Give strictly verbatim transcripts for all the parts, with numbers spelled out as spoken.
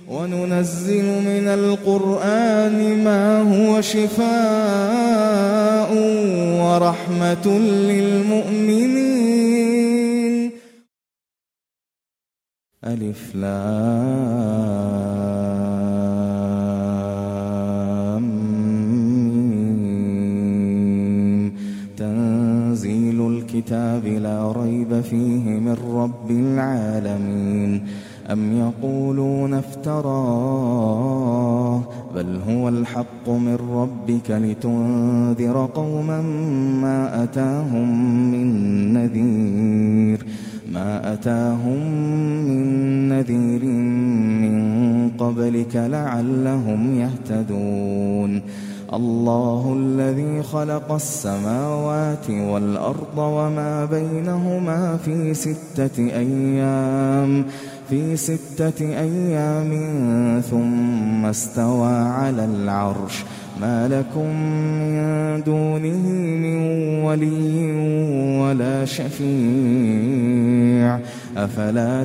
وننزل من القرآن ما هو شفاء ورحمة للمؤمنين. ألف لام ميم. تنزيل الكتاب لا ريب فيه من رب العالمين. أم يقولون افتراه بل هو الحق من ربك لتنذر قوما ما أتاهم من نذير ما أتاهم من نذير من قبلك لعلهم يهتدون. الله الذي خلق السماوات والأرض وما بينهما في ستة أيام في ستة أيام ثم استوى على العرش. ما لكم من دونه من ولي ولا شفيع أفلا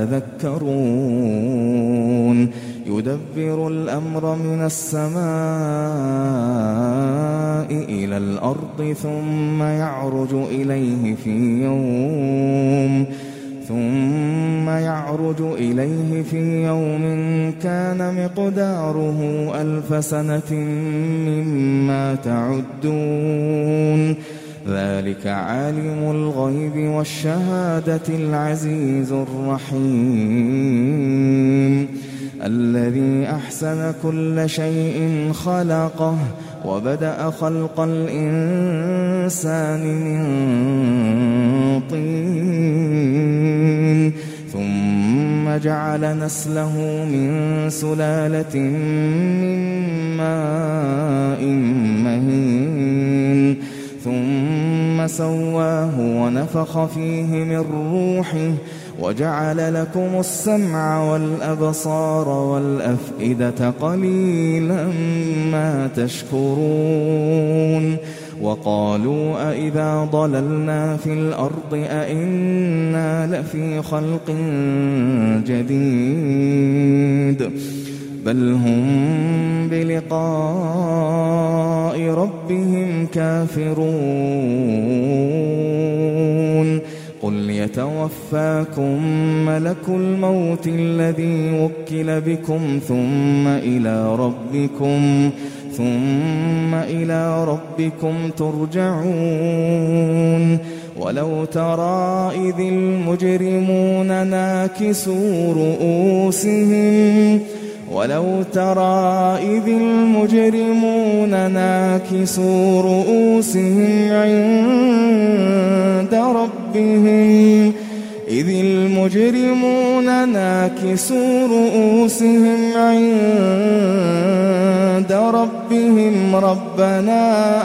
تتذكرون. يدبر الأمر من السماء إلى الأرض ثم يعرج إليه في يوم ثم يعرج إليه في يوم كان مقداره ألف سنة مما تعدون. ذلك عالم الغيب والشهادة العزيز الرحيم. الذي أحسن كل شيء خلقه وبدأ خلق الإنسان من طين ثم جعل نسله من سلالة من ماء مهين ثم سواه ونفخ فيه من روحه وجعل لكم السمع والأبصار والأفئدة قليلا ما تشكرون. وقالوا أئذا ضللنا في الأرض أئنا لفي خلق جديد بل هم بلقاء ربهم كافرون. قل يتوفاكم ملك الموت الذي وكل بكم ثم إلى ربكم ثم إلى ربكم ترجعون. ولو ترى إذ المجرمون ناكسوا رؤوسهم ولو ترى إذ المجرمون ناكسوا رؤوسهم عند ربهم إذ المجرمون ناكسوا رؤوسهم عند ربهم ربنا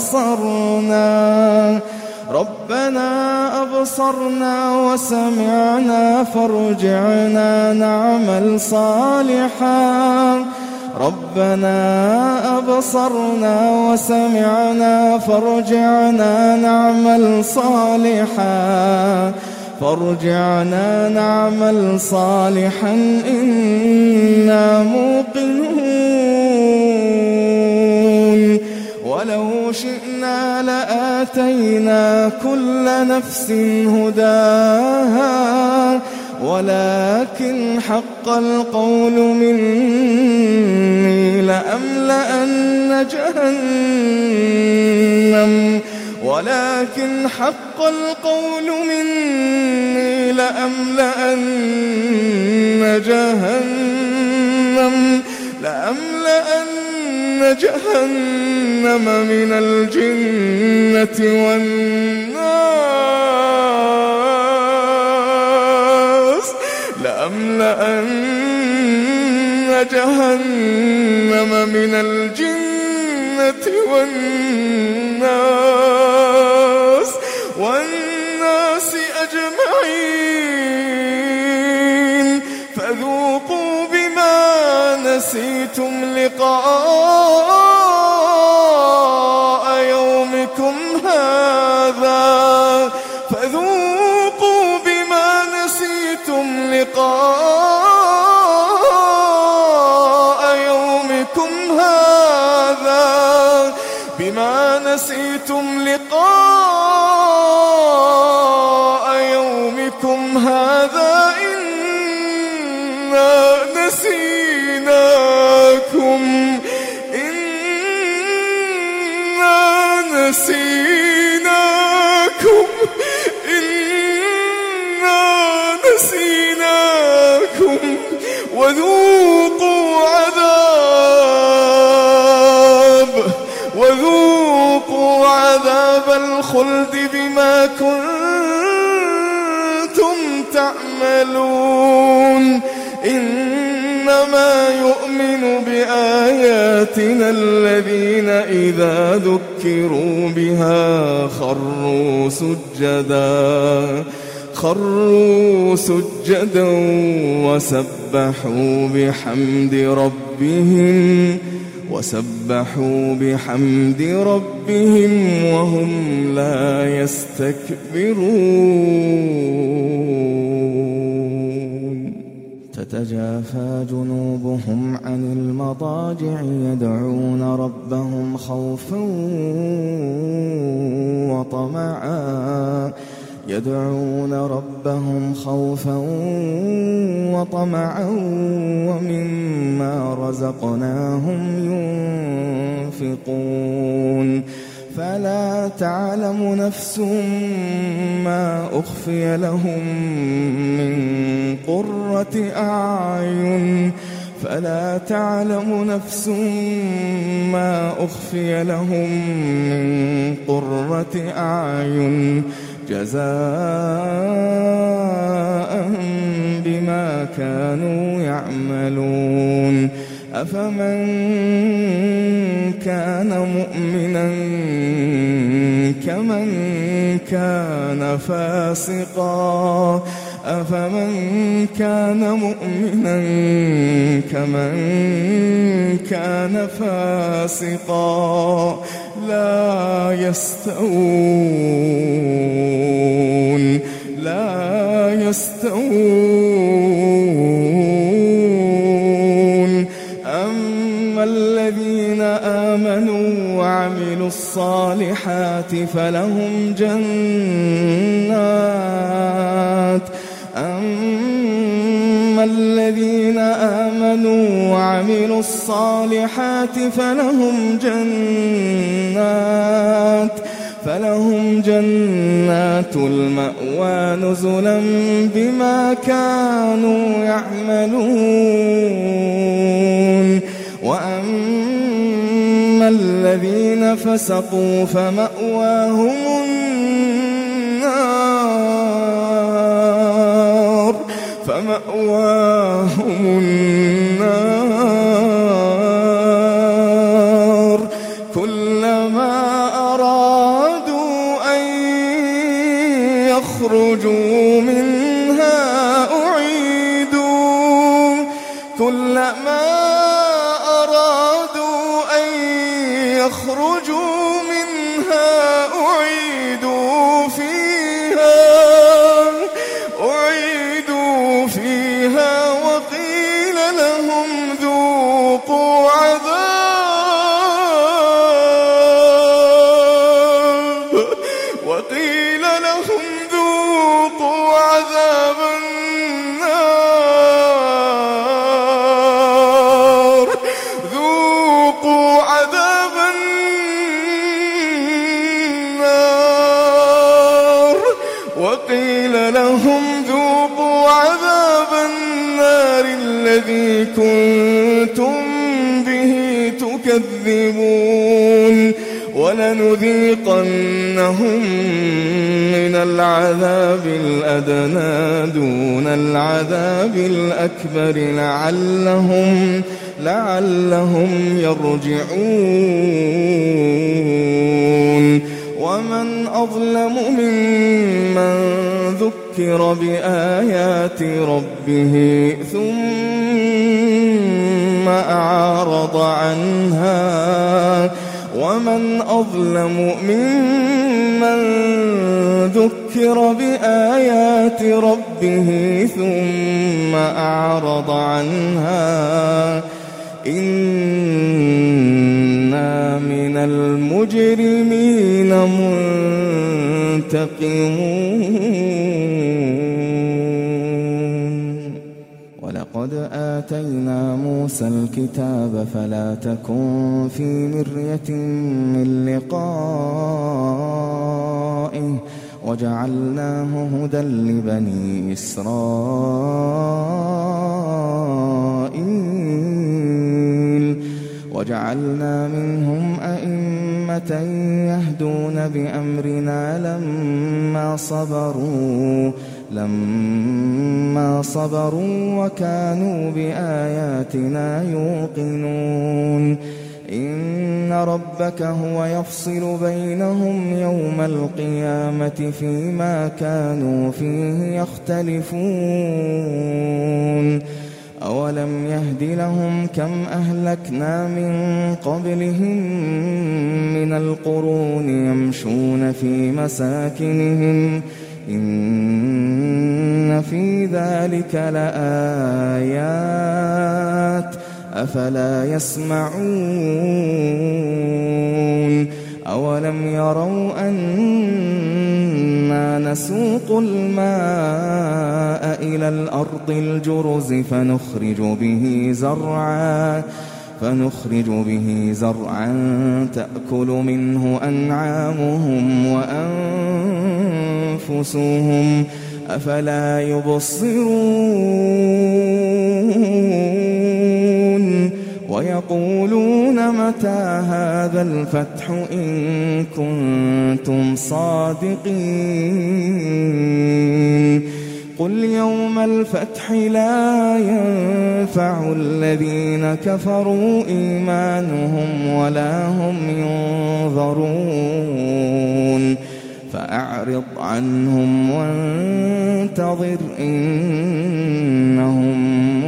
أبصرنا ربنا أبصرنا وسمعنا فارجعنا نعمل صالحا ربنا أبصرنا وسمعنا فارجعنا نعمل صالحا فارجعنا نعمل صالحا إنا موقنون. ولو شئنا لآتينا كل نفس هداها ولكن حق القول مني لأملأن جهنم ولكن حق القول مني لأملأن جهنم لأملأن جهنم من الجنة والناس لأملأن جهنم من الجنة والناس والناس أجمعين. فذوقوا بما نسيتم لقاء يومكم هذا فذوقوا بما نسيتم لقاء نسيتم لقاء يومكم هذا إنا نسيناكم إنا نسيناكم إنا نسيناكم وذوقوا عذاب وذوقوا عذاب الخلد بما كنتم تعملون إنما يؤمن بآياتنا الذين إذا ذكروا بها خروا سجدا خروا سجدا وسبحوا بحمد ربهم وسبحوا بحمد ربهم وهم لا يستكبرون تتجافى جنوبهم عن المضاجع يدعون ربهم خوفا وطمعا يدعون ربهم خوفا وطمعا ومما رزقناهم ينفقون فلا تعلم نفس ما أخفي لهم من قرة أعين فلا تعلم نفس ما أخفي لهم من قرة أعين جزاء بما كانوا يعملون أفمن كان مؤمنا كمن كان فاسقا أفمن كان مؤمنا كمن كان فاسقا لا يستوون لا يستوون أما الذين آمنوا وعملوا الصالحات فلهم جنات أما الذين آمنوا وعملوا الصالحات فلهم جنات فلهم جنات المأوى نزلا بما كانوا يعملون وأما الذين فسقوا فمأواهم النار فمأواهم النار كلما أرادوا أن يخرجوا منها أعيدوا كلما أرادوا أن يخرجوا منها أعيدوا فيها أعيدوا فيها وقيل لهم ذوقوا عذاب وقيل لهم ذوقوا عذاب النار ذوقوا عذاب النار وقيل لهم ذوقوا عذاب النار الذي كنتم به تكذبون ولنذيقنهم من العذاب الأدنى دون العذاب الأكبر لعلهم لعلهم يرجعون ومن أظلم ممن ذكر بآيات ربه ثم أعرض عنها ومن أظلم ممن ذكر بآيات ربه ثم أعرض عنها إنا من المجرمين آتينا موسى الكتاب فلا تكن في مرية من لقائه وجعلناه هدى لبني إسرائيل وجعلنا منهم أئمة يهدون بأمرنا لما صبروا لما صبروا وكانوا بآياتنا يوقنون إن ربك هو يفصل بينهم يوم القيامة فيما كانوا فيه يختلفون أولم يهد لهم كم أهلكنا من قبلهم من القرون يمشون في مساكنهم إن في ذلك لآيات أفلا يسمعون أولم يروا أنا نسوق الماء إلى الأرض الجرز فنخرج به زرعا فنخرج به زرعا تأكل منه أنعامهم وأنفسهم أفلا يبصرون ويقولون متى هذا الفتح إن كنتم صادقين قل يوم الفتح لا ينفع الذين كفروا إيمانهم ولا هم ينظرون فأعرض عنهم وانتظر إنهم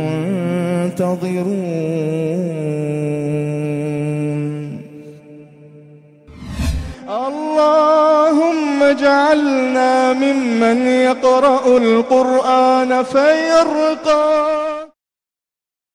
منتظرون اللهم اجعلنا ممن يقرأ القرآن فيرقى